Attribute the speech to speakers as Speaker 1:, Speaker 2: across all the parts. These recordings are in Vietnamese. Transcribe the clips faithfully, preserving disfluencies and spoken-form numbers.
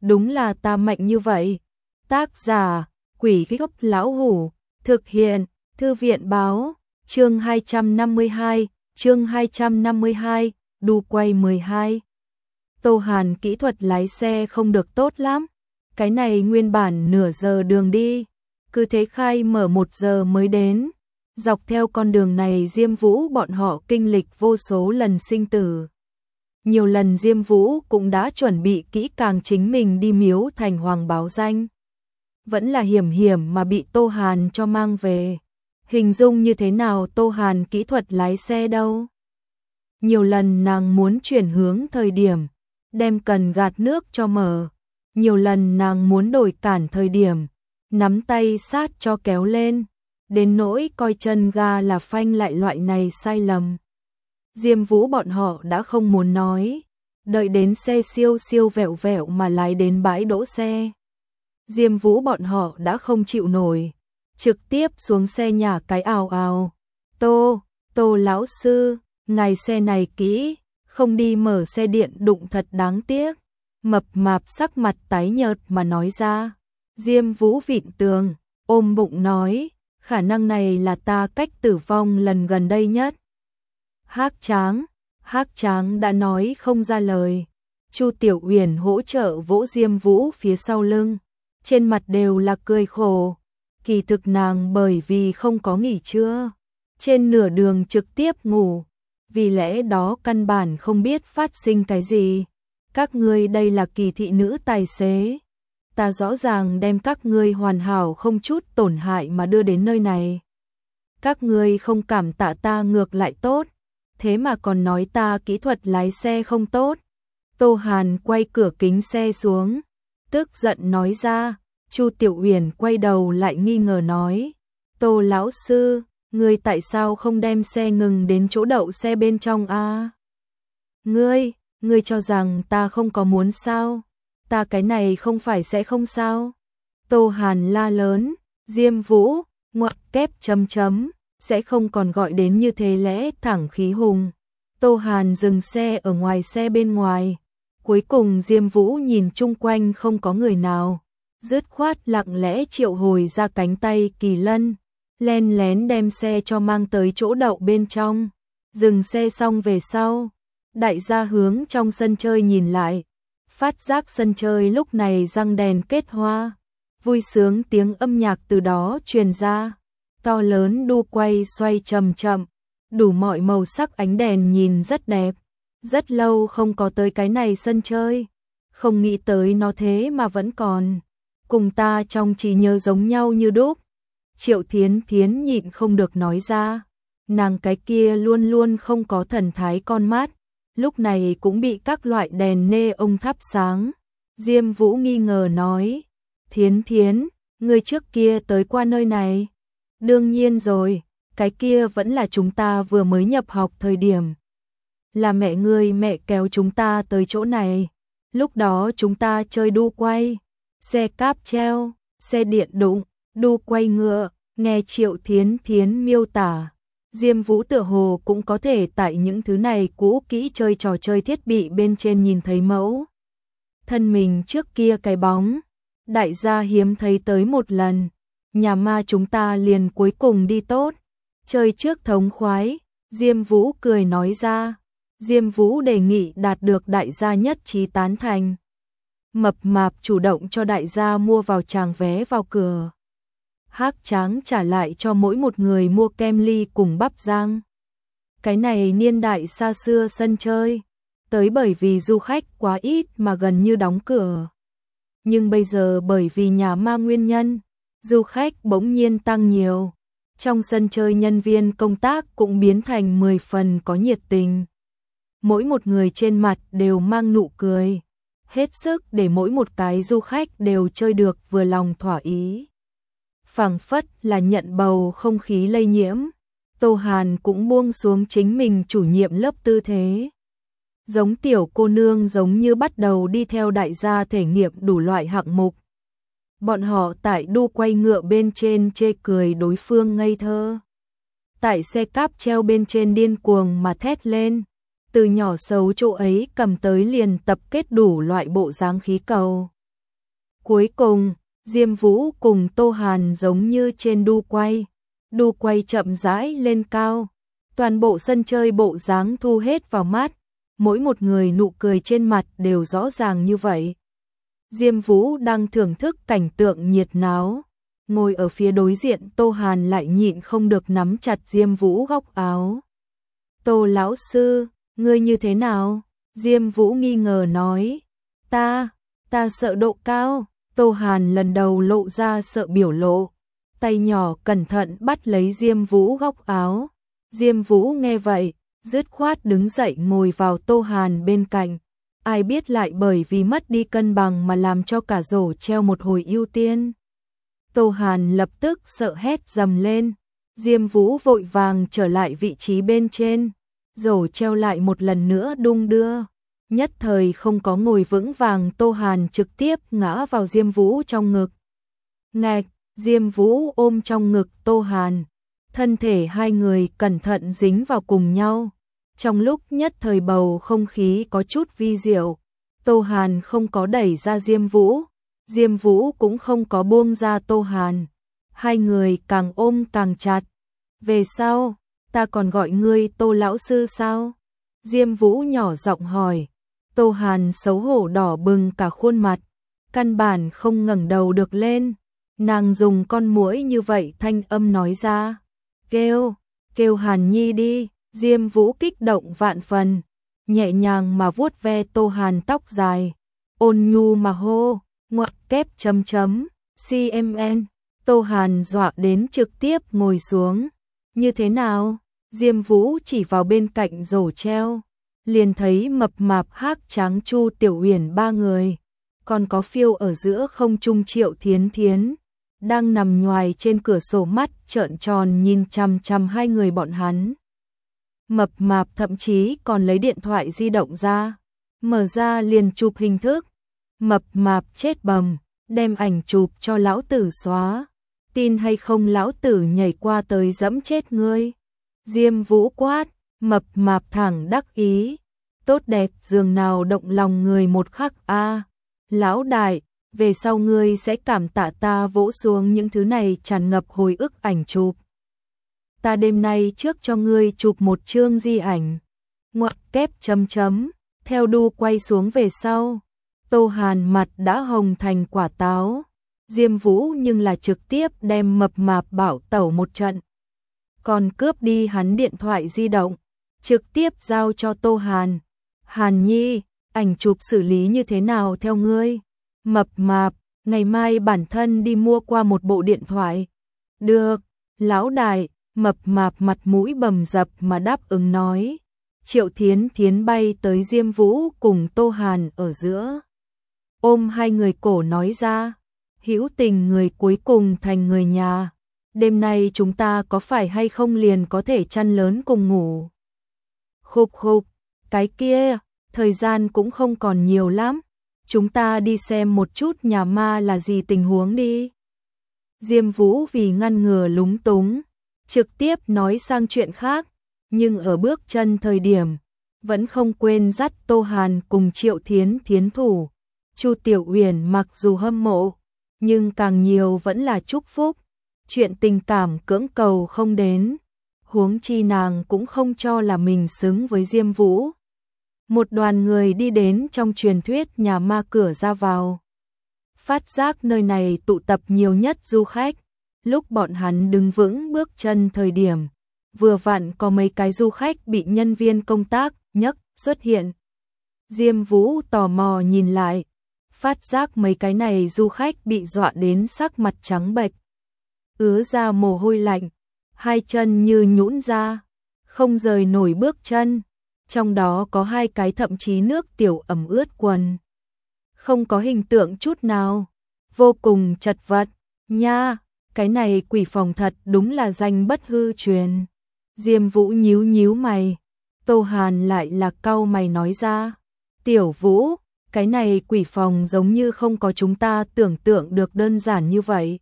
Speaker 1: đúng là ta mạnh như vậy. Tác giả, Quỷ Gốc Lão Hủ, thực hiện, Thư viện báo, chương hai trăm năm mươi hai, chương hai trăm năm mươi hai, đu quay mười hai. Tô Hàn kỹ thuật lái xe không được tốt lắm, cái này nguyên bản nửa giờ đường đi, cứ thế khai mở một giờ mới đến. Dọc theo con đường này Diêm Vũ bọn họ kinh lịch vô số lần sinh tử. Nhiều lần Diêm Vũ cũng đã chuẩn bị kỹ càng chính mình đi miếu thành hoàng báo danh. Vẫn là hiểm hiểm mà bị Tô Hàn cho mang về. Hình dung như thế nào Tô Hàn kỹ thuật lái xe đâu. Nhiều lần nàng muốn chuyển hướng thời điểm, đem cần gạt nước cho mở. Nhiều lần nàng muốn đổi cản thời điểm, nắm tay sát cho kéo lên. Đến nỗi coi chân ga là phanh lại loại này sai lầm. Diêm Vũ bọn họ đã không muốn nói, đợi đến xe siêu siêu vẹo vẹo mà lái đến bãi đỗ xe. Diêm Vũ bọn họ đã không chịu nổi, trực tiếp xuống xe nhả cái ào ào. Tô, Tô lão sư, ngài xe này kỹ, không đi mở xe điện đụng thật đáng tiếc. Mập mạp sắc mặt tái nhợt mà nói ra. Diêm Vũ vịn tường, ôm bụng nói, khả năng này là ta cách tử vong lần gần đây nhất. Hắc Tráng, Hắc Tráng đã nói không ra lời. Chu Tiểu Uyển hỗ trợ vỗ Diêm Vũ phía sau lưng, trên mặt đều là cười khổ. Kỳ thực nàng bởi vì không có nghỉ trưa, trên nửa đường trực tiếp ngủ, vì lẽ đó căn bản không biết phát sinh cái gì. Các ngươi đây là kỳ thị nữ tài xế, ta rõ ràng đem các ngươi hoàn hảo không chút tổn hại mà đưa đến nơi này. Các ngươi không cảm tạ ta ngược lại tốt, thế mà còn nói ta kỹ thuật lái xe không tốt. Tô Hàn quay cửa kính xe xuống, tức giận nói ra. Chu Tiểu Uyển quay đầu lại nghi ngờ nói, Tô lão sư, ngươi tại sao không đem xe ngừng đến chỗ đậu xe bên trong a? À? Ngươi, ngươi cho rằng ta không có muốn sao? Ta cái này không phải sẽ không sao? Tô Hàn la lớn, Diêm Vũ, ngoặc kép chấm chấm, sẽ không còn gọi đến như thế lẽ thẳng khí hùng. Tô Hàn dừng xe ở ngoài xe bên ngoài, cuối cùng Diêm Vũ nhìn chung quanh không có người nào, dứt khoát lặng lẽ triệu hồi ra cánh tay kỳ lân, len lén đem xe cho mang tới chỗ đậu bên trong. Dừng xe xong về sau, đại gia hướng trong sân chơi nhìn lại, phát giác sân chơi lúc này răng đèn kết hoa, vui sướng tiếng âm nhạc từ đó truyền ra, to lớn đu quay xoay chậm chậm, đủ mọi màu sắc ánh đèn nhìn rất đẹp. Rất lâu không có tới cái này sân chơi, không nghĩ tới nó thế mà vẫn còn, cùng ta trong trí nhớ giống nhau như đúc. Triệu Thiến Thiến nhịn không được nói ra, nàng cái kia luôn luôn không có thần thái con mắt, lúc này cũng bị các loại đèn nê ông thắp sáng. Diêm Vũ nghi ngờ nói, Thiến Thiến, người trước kia tới qua nơi này? Đương nhiên rồi, cái kia vẫn là chúng ta vừa mới nhập học thời điểm. Là mẹ ngươi mẹ kéo chúng ta tới chỗ này, lúc đó chúng ta chơi đu quay, xe cáp treo, xe điện đụng, đu quay ngựa. Nghe Triệu Thiến Thiến miêu tả, Diêm Vũ tựa hồ cũng có thể tại những thứ này cũ kỹ chơi trò chơi thiết bị bên trên nhìn thấy mẫu thân mình trước kia cái bóng. Đại gia hiếm thấy tới một lần, nhà ma chúng ta liền cuối cùng đi tốt, chơi trước thống khoái. Diêm Vũ cười nói ra. Diêm Vũ đề nghị đạt được đại gia nhất trí tán thành. Mập mạp chủ động cho đại gia mua vào tràng vé vào cửa. Hắc Tráng trả lại cho mỗi một người mua kem ly cùng bắp rang. Cái này niên đại xa xưa sân chơi, tới bởi vì du khách quá ít mà gần như đóng cửa. Nhưng bây giờ bởi vì nhà ma nguyên nhân, du khách bỗng nhiên tăng nhiều. Trong sân chơi nhân viên công tác cũng biến thành mười phần có nhiệt tình. Mỗi một người trên mặt đều mang nụ cười, hết sức để mỗi một cái du khách đều chơi được vừa lòng thỏa ý. Phảng phất là nhận bầu không khí lây nhiễm, Tô Hàn cũng buông xuống chính mình chủ nhiệm lớp tư thế. Giống tiểu cô nương giống như bắt đầu đi theo đại gia thể nghiệm đủ loại hạng mục. Bọn họ tại đu quay ngựa bên trên chê cười đối phương ngây thơ. Tại xe cáp treo bên trên điên cuồng mà thét lên. Từ nhỏ xấu chỗ ấy cầm tới liền tập kết đủ loại bộ dáng khí cầu. Cuối cùng, Diêm Vũ cùng Tô Hàn giống như trên đu quay. Đu quay chậm rãi lên cao. Toàn bộ sân chơi bộ dáng thu hết vào mắt. Mỗi một người nụ cười trên mặt đều rõ ràng như vậy. Diêm Vũ đang thưởng thức cảnh tượng nhiệt náo. Ngồi ở phía đối diện Tô Hàn lại nhịn không được nắm chặt Diêm Vũ góc áo. Tô lão sư, ngươi như thế nào? Diêm Vũ nghi ngờ nói. Ta, ta sợ độ cao. Tô Hàn lần đầu lộ ra sợ biểu lộ. Tay nhỏ cẩn thận bắt lấy Diêm Vũ góc áo. Diêm Vũ nghe vậy, dứt khoát đứng dậy ngồi vào Tô Hàn bên cạnh. Ai biết lại bởi vì mất đi cân bằng mà làm cho cả rổ treo một hồi ưu tiên. Tô Hàn lập tức sợ hét dầm lên. Diêm Vũ vội vàng trở lại vị trí bên trên. Rổ treo lại một lần nữa đung đưa. Nhất thời không có ngồi vững vàng, Tô Hàn trực tiếp ngã vào Diêm Vũ trong ngực. Ngạch, Diêm Vũ ôm trong ngực Tô Hàn. Thân thể hai người cẩn thận dính vào cùng nhau. Trong lúc nhất thời bầu không khí có chút vi diệu. Tô Hàn không có đẩy ra Diêm Vũ. Diêm Vũ cũng không có buông ra Tô Hàn. Hai người càng ôm càng chặt. Về sau, ta còn gọi ngươi Tô lão sư sao? Diêm Vũ nhỏ giọng hỏi. Tô Hàn xấu hổ đỏ bừng cả khuôn mặt. Căn bản không ngẩng đầu được lên. Nàng dùng con muỗi như vậy thanh âm nói ra. Kêu, kêu Hàn Nhi đi. Diêm Vũ kích động vạn phần. Nhẹ nhàng mà vuốt ve Tô Hàn tóc dài. Ôn nhu mà hô. Ngoặc kép chấm chấm. xê em en. Tô Hàn dọa đến trực tiếp ngồi xuống. Như thế nào? Diêm Vũ chỉ vào bên cạnh rổ treo. Liền thấy mập mạp Hắc Tráng Chu Tiểu Uyển ba người. Còn có phiêu ở giữa không trung Triệu Thiến Thiến. Đang nằm nhoài trên cửa sổ, mắt trợn tròn nhìn chằm chằm hai người bọn hắn. Mập mạp thậm chí còn lấy điện thoại di động ra. Mở ra liền chụp hình thức. Mập mạp chết bầm. Đem ảnh chụp cho lão tử xóa. Tin hay không lão tử nhảy qua tới dẫm chết ngươi. Diêm Vũ quát. Mập mạp thẳng đắc ý. Tốt đẹp giường nào động lòng người một khắc a. Lão đại, về sau ngươi sẽ cảm tạ ta vỗ xuống những thứ này tràn ngập hồi ức ảnh chụp. Ta đêm nay trước cho ngươi chụp một chương di ảnh. Ngoặc kép chấm chấm. Theo đu quay xuống về sau. Tô Hàn mặt đã hồng thành quả táo. Diêm Vũ nhưng là trực tiếp đem mập mạp bảo tẩu một trận. Còn cướp đi hắn điện thoại di động. Trực tiếp giao cho Tô Hàn. Hàn Nhi, ảnh chụp xử lý như thế nào theo ngươi? Mập mạp, ngày mai bản thân đi mua qua một bộ điện thoại. Được, lão đại. Mập mạp mặt mũi bầm dập mà đáp ứng nói. Triệu Thiến Thiến bay tới Diêm Vũ cùng Tô Hàn ở giữa. Ôm hai người cổ nói ra. Hữu tình người cuối cùng thành người nhà. Đêm nay chúng ta có phải hay không liền có thể chăn lớn cùng ngủ? Khục khục, cái kia, thời gian cũng không còn nhiều lắm. Chúng ta đi xem một chút nhà ma là gì tình huống đi. Diêm Vũ vì ngăn ngừa lúng túng, trực tiếp nói sang chuyện khác, nhưng ở bước chân thời điểm, vẫn không quên dắt Tô Hàn cùng Triệu Thiến Thiến thủ. Chu Tiểu Uyển mặc dù hâm mộ, nhưng càng nhiều vẫn là chúc phúc. Chuyện tình cảm cưỡng cầu không đến, huống chi nàng cũng không cho là mình xứng với Diêm Vũ. Một đoàn người đi đến trong truyền thuyết nhà ma cửa ra vào. Phát giác nơi này tụ tập nhiều nhất du khách. Lúc bọn hắn đứng vững bước chân thời điểm, vừa vặn có mấy cái du khách bị nhân viên công tác nhấc xuất hiện. Diêm Vũ tò mò nhìn lại, phát giác mấy cái này du khách bị dọa đến sắc mặt trắng bệch, ứa ra mồ hôi lạnh, hai chân như nhũn ra, không rời nổi bước chân. Trong đó có hai cái thậm chí nước tiểu ẩm ướt quần. Không có hình tượng chút nào, vô cùng chật vật. Nha, cái này quỷ phòng thật đúng là danh bất hư truyền. Diêm Vũ nhíu nhíu mày. Tô Hàn lại là cau mày nói ra. Tiểu Vũ, cái này quỷ phòng giống như không có chúng ta tưởng tượng được đơn giản như vậy.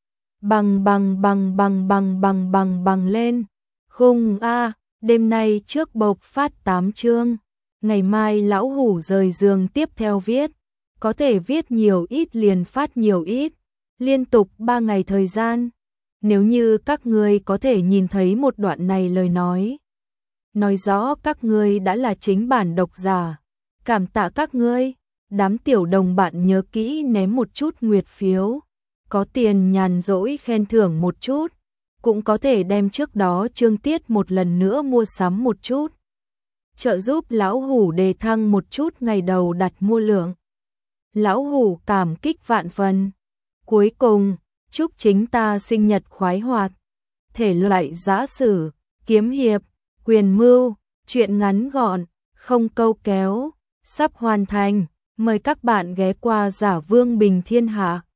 Speaker 1: Bằng bằng bằng bằng bằng bằng bằng bằng lên. Khung a, đêm nay trước bộc phát tám chương. Ngày mai lão hủ rời giường tiếp theo viết. có thể viết nhiều ít liền phát nhiều ít, liên tục ba ngày thời gian. Nếu như các ngươi có thể nhìn thấy một đoạn này lời nói, nói rõ các ngươi đã là chính bản độc giả. Cảm tạ các ngươi, đám tiểu đồng bạn nhớ kỹ ném một chút nguyệt phiếu, có tiền nhàn rỗi khen thưởng một chút, cũng có thể đem trước đó chương tiết một lần nữa mua sắm một chút. Trợ giúp lão hủ đề thăng một chút ngày đầu đặt mua lượng. Lão hủ cảm kích vạn phần. Cuối cùng, chúc chính ta sinh nhật khoái hoạt. Thể loại giã sử, kiếm hiệp, quyền mưu, truyện ngắn gọn, không câu kéo, sắp hoàn thành. Mời các bạn ghé qua Giả Vương Bình Thiên Hạ.